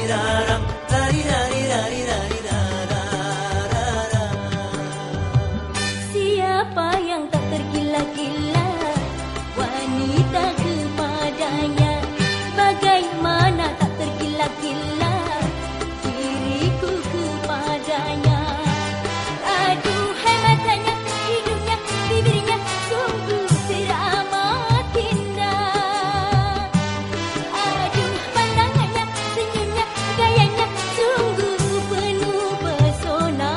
Siapa yang tak tergila-gila wanita kepadanya? Bagaimana tak tergila-gila diriku kepadanya? Aduh, hai matanya, hidungnya, bibirnya sungguh teramat indah. Aduh, pandangannya, senyumnya, gayanya sungguh penuh pesona.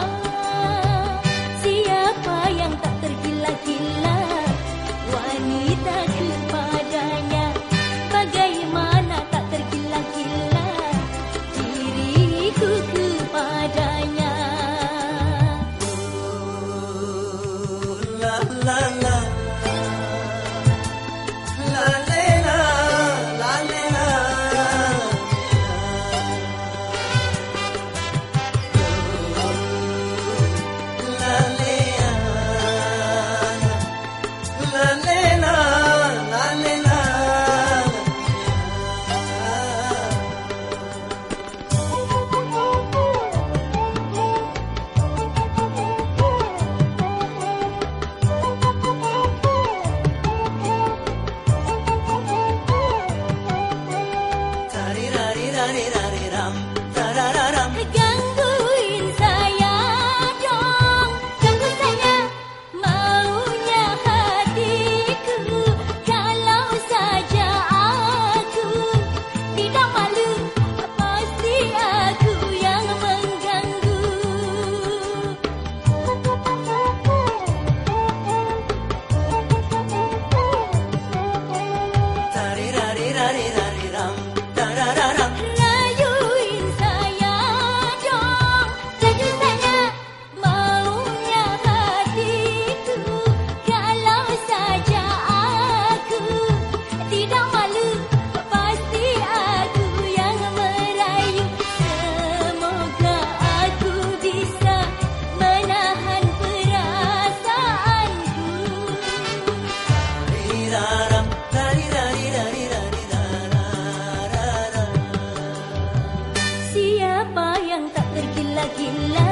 Siapa yang tak tergila-gila wanita kepadanya? Bagaimana tak tergila-gila diriku kepadanya? La la la la la la la Gangguin saya dong, ganggu saya maunya hatiku. Kalau saja aku tidak malu, pasti aku yang mengganggu. Rayuin saya dong, ganggu saya maunya hatiku. Kalau saja aku tidak malu, pasti aku yang merayu. Semoga aku bisa menahan perasaanku. Siapa yang tak tergila-gila